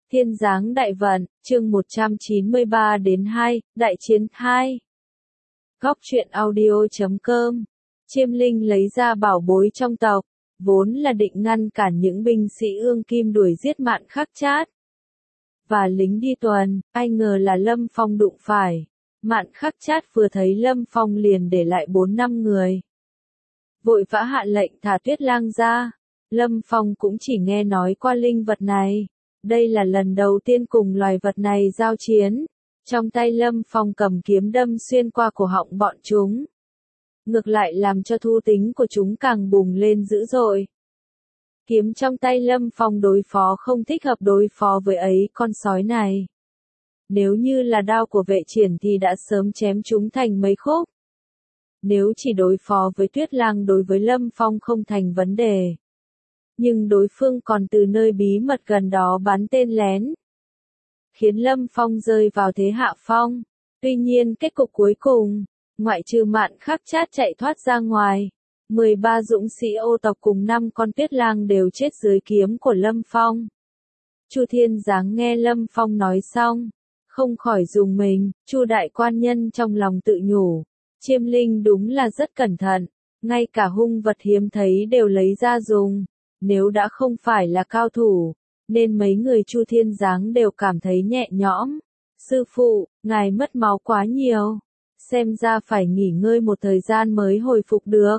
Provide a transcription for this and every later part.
Thiên giáng đại vận, chương 193 đến 2, đại chiến 2. Góc truyện audio.com. Chiêm Linh lấy ra bảo bối trong tộc, vốn là định ngăn cản những binh sĩ Ương Kim đuổi giết Mạn Khắc Trát và lính đi tuần, ai ngờ là Lâm Phong đụng phải. Mạn Khắc Trát vừa thấy Lâm Phong liền để lại 4-5 người. Vội vã hạ lệnh thả Tuyết Lang ra. Lâm Phong cũng chỉ nghe nói qua linh vật này. Đây là lần đầu tiên cùng loài vật này giao chiến. Trong tay Lâm Phong cầm kiếm đâm xuyên qua cổ họng bọn chúng. Ngược lại làm cho thú tính của chúng càng bùng lên dữ dội. Kiếm trong tay Lâm Phong đối phó không thích hợp đối phó với ấy con sói này. Nếu như là đao của vệ triển thì đã sớm chém chúng thành mấy khúc. Nếu chỉ đối phó với Tuyết Lang đối với Lâm Phong không thành vấn đề. Nhưng đối phương còn từ nơi bí mật gần đó bắn tên lén. Khiến Lâm Phong rơi vào thế hạ phong. Tuy nhiên kết cục cuối cùng, ngoại trừ Mạn Khắc Trát chạy thoát ra ngoài, 13 dũng sĩ ô tộc cùng 5 con Tuyết Lang đều chết dưới kiếm của Lâm Phong. Chu Thiên Giáng nghe Lâm Phong nói xong, không khỏi rùng mình. Chu đại quan nhân trong lòng tự nhủ, Chiêm Linh đúng là rất cẩn thận, ngay cả hung vật hiếm thấy đều lấy ra dùng. Nếu đã không phải là cao thủ, nên mấy người Chu Thiên Giáng đều cảm thấy nhẹ nhõm. Sư phụ, ngài mất máu quá nhiều, xem ra phải nghỉ ngơi một thời gian mới hồi phục được.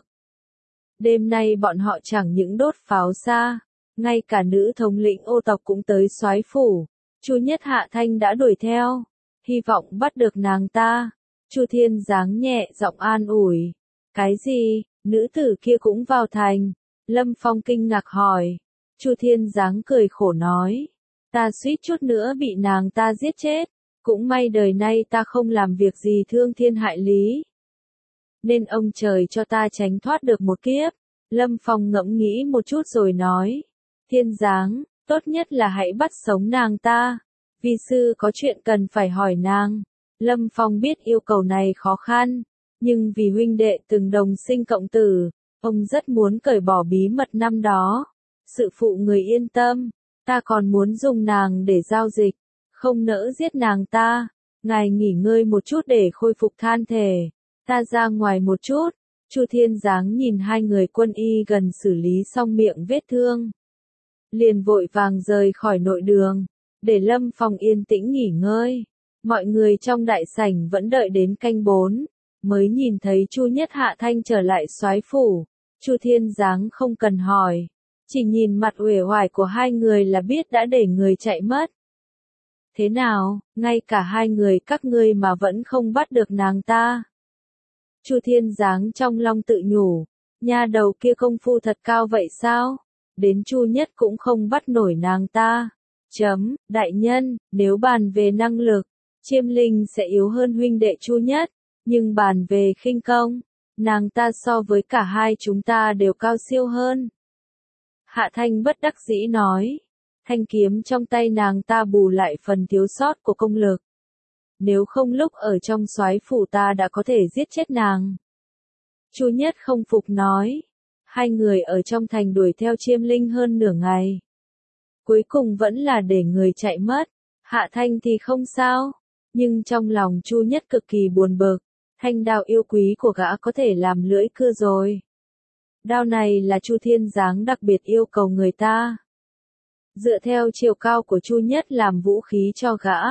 Đêm nay bọn họ chẳng những đốt pháo xa, ngay cả nữ thống lĩnh ô tộc cũng tới soái phủ. Chu Nhất Hạ Thanh đã đuổi theo, hy vọng bắt được nàng ta. Chu Thiên Giáng nhẹ giọng an ủi. Cái gì, nữ tử kia cũng vào thành? Lâm Phong kinh ngạc hỏi. Chu Thiên Giáng cười khổ nói. Ta suýt chút nữa bị nàng ta giết chết. Cũng may đời nay ta không làm việc gì thương thiên hại lý. Nên ông trời cho ta tránh thoát được một kiếp. Lâm Phong ngẫm nghĩ một chút rồi nói. Thiên Giáng, tốt nhất là hãy bắt sống nàng ta. Vi sư có chuyện cần phải hỏi nàng. Lâm Phong biết yêu cầu này khó khăn. Nhưng vì huynh đệ từng đồng sinh cộng tử, ông rất muốn cởi bỏ bí mật năm đó. Sự phụ người yên tâm, ta còn muốn dùng nàng để giao dịch, không nỡ giết nàng ta. Ngài nghỉ ngơi một chút để khôi phục thân thể. Ta ra ngoài một chút. Chu Thiên Giáng nhìn hai người quân y gần xử lý xong miệng vết thương, liền vội vàng rời khỏi nội đường, để Lâm Phong yên tĩnh nghỉ ngơi. Mọi người trong đại sảnh vẫn đợi đến canh 4, mới nhìn thấy Chu Nhất Hạ Thanh trở lại soái phủ. Chu Thiên Giáng không cần hỏi, chỉ nhìn mặt uể oải của hai người là biết đã để người chạy mất. Thế nào, ngay cả hai người các ngươi mà vẫn không bắt được nàng ta? Chu Thiên Giáng trong lòng tự nhủ, nha đầu kia công phu thật cao vậy sao? Đến Chu Nhất cũng không bắt nổi nàng ta. Đại nhân, nếu bàn về năng lực, Chiêm Linh sẽ yếu hơn huynh đệ Chu Nhất, nhưng bàn về khinh công, nàng ta so với cả hai chúng ta đều cao siêu hơn. Hạ Thanh bất đắc dĩ nói, thanh kiếm trong tay nàng ta bù lại phần thiếu sót của công lực. Nếu không lúc ở trong soái phủ ta đã có thể giết chết nàng. Chu Nhất không phục nói, hai người ở trong thành đuổi theo Chiêm Linh hơn nửa ngày. Cuối cùng vẫn là để người chạy mất. Hạ Thanh thì không sao, nhưng trong lòng Chu Nhất cực kỳ buồn bực. Thanh đao yêu quý của gã có thể làm lưỡi cưa rồi. Đao này là Chu Thiên Giáng đặc biệt yêu cầu người ta. Dựa theo chiều cao của Chu Nhất làm vũ khí cho gã.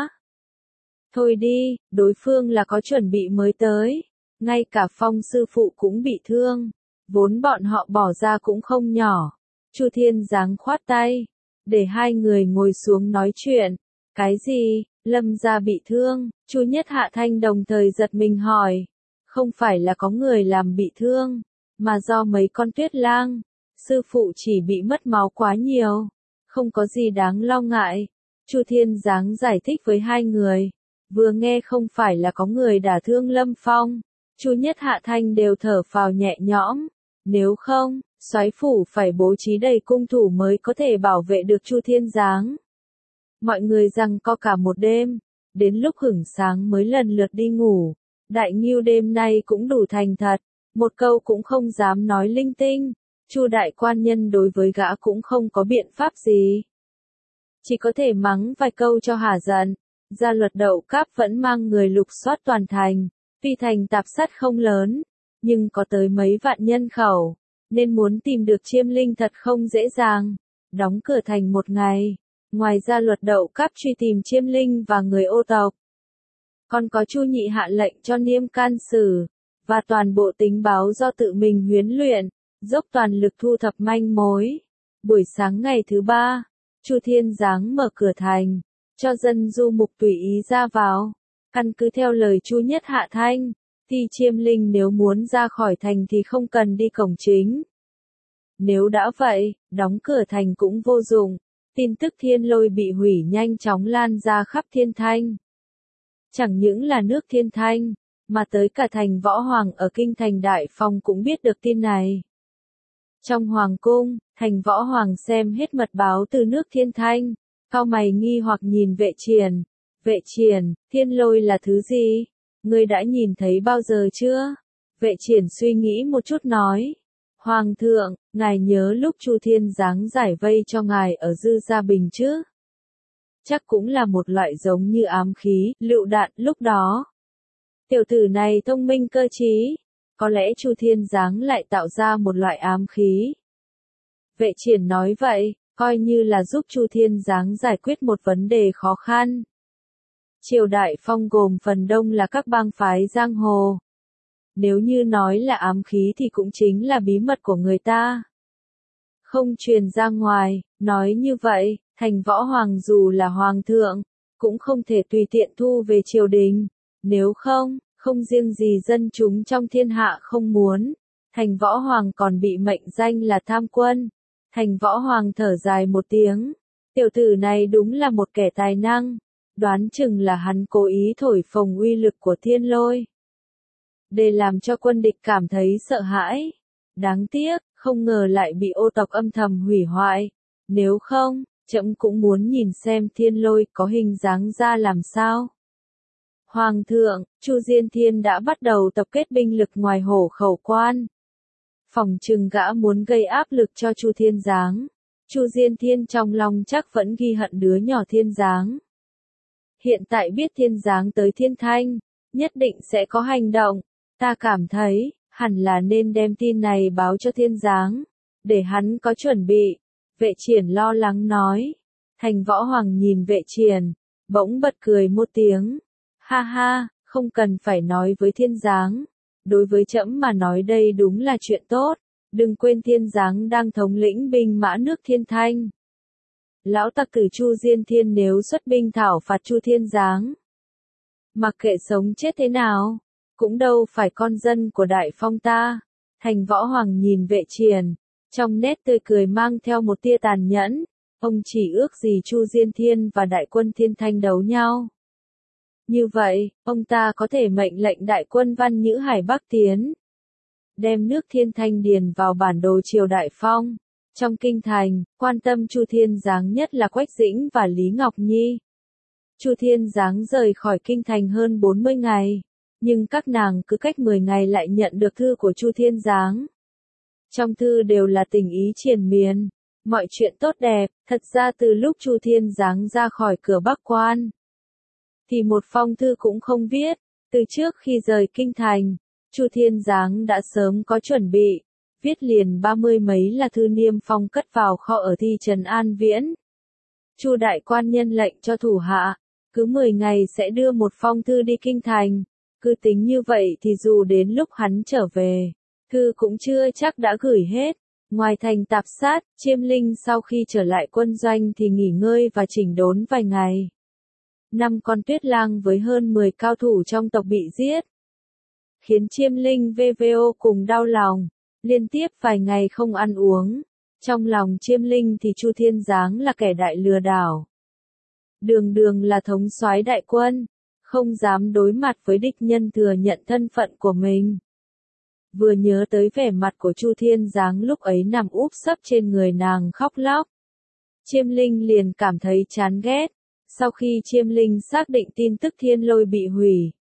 Thôi đi, đối phương là có chuẩn bị mới tới. Ngay cả Phong sư phụ cũng bị thương. Vốn bọn họ bỏ ra cũng không nhỏ. Chu Thiên Giáng khoát tay, để hai người ngồi xuống nói chuyện. Cái gì? Lâm gia bị thương? Chu Nhất Hạ Thanh đồng thời giật mình hỏi. Không phải là có người làm bị thương, mà do mấy con Tuyết Lang. Sư phụ chỉ bị mất máu quá nhiều, không có gì đáng lo ngại. Chu Thiên Giáng giải thích với hai người. Vừa nghe không phải là có người đả thương Lâm Phong, Chu Nhất Hạ Thanh đều thở phào nhẹ nhõm. Nếu không, soái phủ phải bố trí đầy cung thủ mới có thể bảo vệ được Chu Thiên Giáng. Mọi người giằng co cả một đêm, đến lúc hửng sáng mới lần lượt đi ngủ. Đại Ngưu đêm nay cũng đủ thành thật, một câu cũng không dám nói linh tinh. Chu đại quan nhân đối với gã cũng không có biện pháp gì. chỉ có thể mắng vài câu cho hả giận. Gia luật đậu cáp vẫn mang người lục soát toàn thành, tuy thành tạp sát không lớn, nhưng có tới mấy vạn nhân khẩu, nên muốn tìm được Chiêm Linh thật không dễ dàng. Đóng cửa thành một ngày, ngoài gia luật đậu cáp truy tìm Chiêm Linh và người ô tộc, còn có Chu Nhị hạ lệnh cho Niêm Can Sử và toàn bộ tình báo do tự mình huấn luyện, dốc toàn lực thu thập manh mối. Buổi sáng ngày thứ ba, Chu Thiên Giáng mở cửa thành, cho dân du mục tùy ý ra vào. Căn cứ theo lời Chu Nhất Hạ Thanh, thì Chiêm Linh nếu muốn ra khỏi thành thì không cần đi cổng chính. Nếu đã vậy, đóng cửa thành cũng vô dụng. Tin tức Thiên Lôi bị hủy nhanh chóng lan ra khắp Thiên Thanh. Chẳng những là nước Thiên Thanh, mà tới cả thành Võ Hoàng ở kinh thành Đại Phong cũng biết được tin này. Trong hoàng cung, thành Võ Hoàng xem hết mật báo từ nước Thiên Thanh, cau mày nghi hoặc nhìn Vệ Triển. Vệ Triển, Thiên Lôi là thứ gì? Ngươi đã nhìn thấy bao giờ chưa? Vệ Triển suy nghĩ một chút nói. Hoàng thượng, ngài nhớ lúc Chu Thiên Giáng giải vây cho ngài ở Dư Gia Bình chứ? Chắc cũng là một loại giống như ám khí, lựu đạn lúc đó. Tiểu tử này thông minh cơ trí, có lẽ Chu Thiên Giáng lại tạo ra một loại ám khí. Vệ Triển nói vậy, coi như là giúp Chu Thiên Giáng giải quyết một vấn đề khó khăn. Triều Đại Phong gồm phần đông là các bang phái giang hồ. Nếu như nói là ám khí thì cũng chính là bí mật của người ta. Không truyền ra ngoài, nói như vậy, thành Võ Hoàng dù là hoàng thượng, cũng không thể tùy tiện thu về triều đình. Nếu không, không riêng gì dân chúng trong thiên hạ không muốn, thành Võ Hoàng còn bị mệnh danh là tham quân. Thành Võ Hoàng thở dài một tiếng. Tiểu tử này đúng là một kẻ tài năng. Đoán chừng là hắn cố ý thổi phồng uy lực của Thiên Lôi, để làm cho quân địch cảm thấy sợ hãi. Đáng tiếc, không ngờ lại bị ô tộc âm thầm hủy hoại. Nếu không, trẫm cũng muốn nhìn xem Thiên Lôi có hình dáng ra làm sao. Hoàng thượng, Chu Diên Thiên đã bắt đầu tập kết binh lực ngoài Hổ Khẩu Quan. Phỏng chừng gã muốn gây áp lực cho Chu Thiên Giáng. Chu Diên Thiên trong lòng chắc vẫn ghi hận đứa nhỏ Thiên Giáng. Hiện tại biết Thiên Giáng tới Thiên Thanh, nhất định sẽ có hành động. Ta cảm thấy, hẳn là nên đem tin này báo cho Thiên Giáng, để hắn có chuẩn bị. Vệ Triển lo lắng nói. Thành Võ Hoàng nhìn Vệ Triển, bỗng bật cười một tiếng. Ha ha, không cần phải nói với Thiên Giáng. Đối với trẫm mà nói đây đúng là chuyện tốt. Đừng quên Thiên Giáng đang thống lĩnh binh mã nước Thiên Thanh. Lão tặc tử Chu Diên Thiên nếu xuất binh thảo phạt Chu Thiên Giáng, mặc kệ sống chết thế nào, cũng đâu phải con dân của Đại Phong ta. Thành Võ Hoàng nhìn Vệ Triển, trong nét tươi cười mang theo một tia tàn nhẫn. Ông chỉ ước gì Chu Diên Thiên và đại quân Thiên Thanh đấu nhau. Như vậy, ông ta có thể mệnh lệnh đại quân Văn Nhữ Hải Bắc tiến, đem nước Thiên Thanh điền vào bản đồ triều Đại Phong. Trong kinh thành, quan tâm Chu Thiên Giáng nhất là Quách Dĩnh và Lý Ngọc Nhi. Chu Thiên Giáng rời khỏi kinh thành hơn 40 ngày, nhưng các nàng cứ cách 10 ngày lại nhận được thư của Chu Thiên Giáng. Trong thư đều là tình ý triền miên, mọi chuyện tốt đẹp. Thật ra từ lúc Chu Thiên Giáng ra khỏi cửa Bắc Quan, thì một phong thư cũng không viết. Từ trước khi rời kinh thành, Chu Thiên Giáng đã sớm có chuẩn bị, viết liền 30 mấy là thư niêm phong cất vào kho ở thị trấn An Viễn. Chu đại quan nhân lệnh cho thủ hạ, cứ 10 ngày sẽ đưa một phong thư đi kinh thành. Cứ tính như vậy thì dù đến lúc hắn trở về, thư cũng chưa chắc đã gửi hết. Ngoài thành tạp sát, Chiêm Linh sau khi trở lại quân doanh thì nghỉ ngơi và chỉnh đốn vài ngày. 5 con tuyết lang với hơn 10 cao thủ trong tộc bị giết, khiến Chiêm Linh VVO cùng đau lòng. Liên tiếp vài ngày không ăn uống. Trong lòng Chiêm Linh thì Chu Thiên Giáng là kẻ đại lừa đảo. Đường đường là thống soái đại quân, không dám đối mặt với địch nhân thừa nhận thân phận của mình. Vừa nhớ tới vẻ mặt của Chu Thiên Giáng lúc ấy nằm úp sấp trên người nàng khóc lóc, Chiêm Linh liền cảm thấy chán ghét. Sau khi Chiêm Linh xác định tin tức Thiên Lôi bị hủy,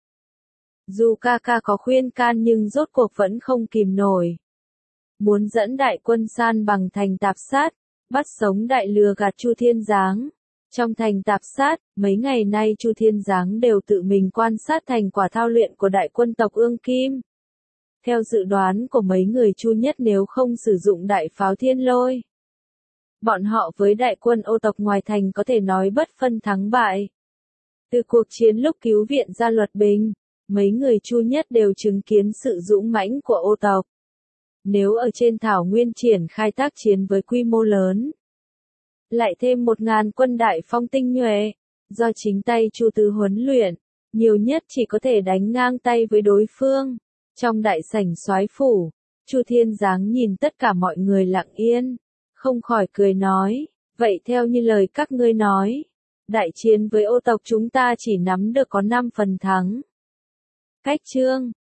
dù ca ca có khuyên can nhưng rốt cuộc vẫn không kìm nổi. Muốn dẫn đại quân san bằng thành tạp sát, bắt sống đại lừa gạt Chu Thiên Giáng. Trong thành Tạp Sát, mấy ngày nay Chu Thiên Giáng đều tự mình quan sát thành quả thao luyện của đại quân tộc Ương Kim. Theo dự đoán của mấy người Chu Nhất, nếu không sử dụng đại pháo thiên lôi, bọn họ với đại quân Ô tộc ngoài thành có thể nói bất phân thắng bại. Từ cuộc chiến lúc cứu viện ra Luật Bình, mấy người Chu Nhất đều chứng kiến sự dũng mãnh của Ô tộc. Nếu ở trên thảo nguyên triển khai tác chiến với quy mô lớn, lại thêm 1000 quân đại phong tinh nhuệ, do chính tay Chu Tứ huấn luyện, nhiều nhất chỉ có thể đánh ngang tay với đối phương. Trong đại sảnh soái phủ, Chu Thiên Giáng nhìn tất cả mọi người lặng yên, không khỏi cười nói, vậy theo như lời các ngươi nói, đại chiến với Ô tộc chúng ta chỉ nắm được có 5 phần thắng. Cách chương